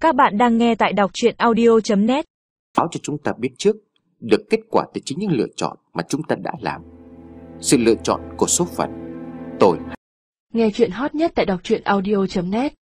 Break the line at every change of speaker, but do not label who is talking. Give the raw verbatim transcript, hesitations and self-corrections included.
Các bạn đang nghe tại đọc truyện audio chấm net.
Báo cho chúng ta biết trước được kết quả từ chính những lựa chọn mà chúng ta đã làm. Sự lựa chọn của số phận. Tôi
nghe chuyện hot nhất tại đọc truyện audio chấm net.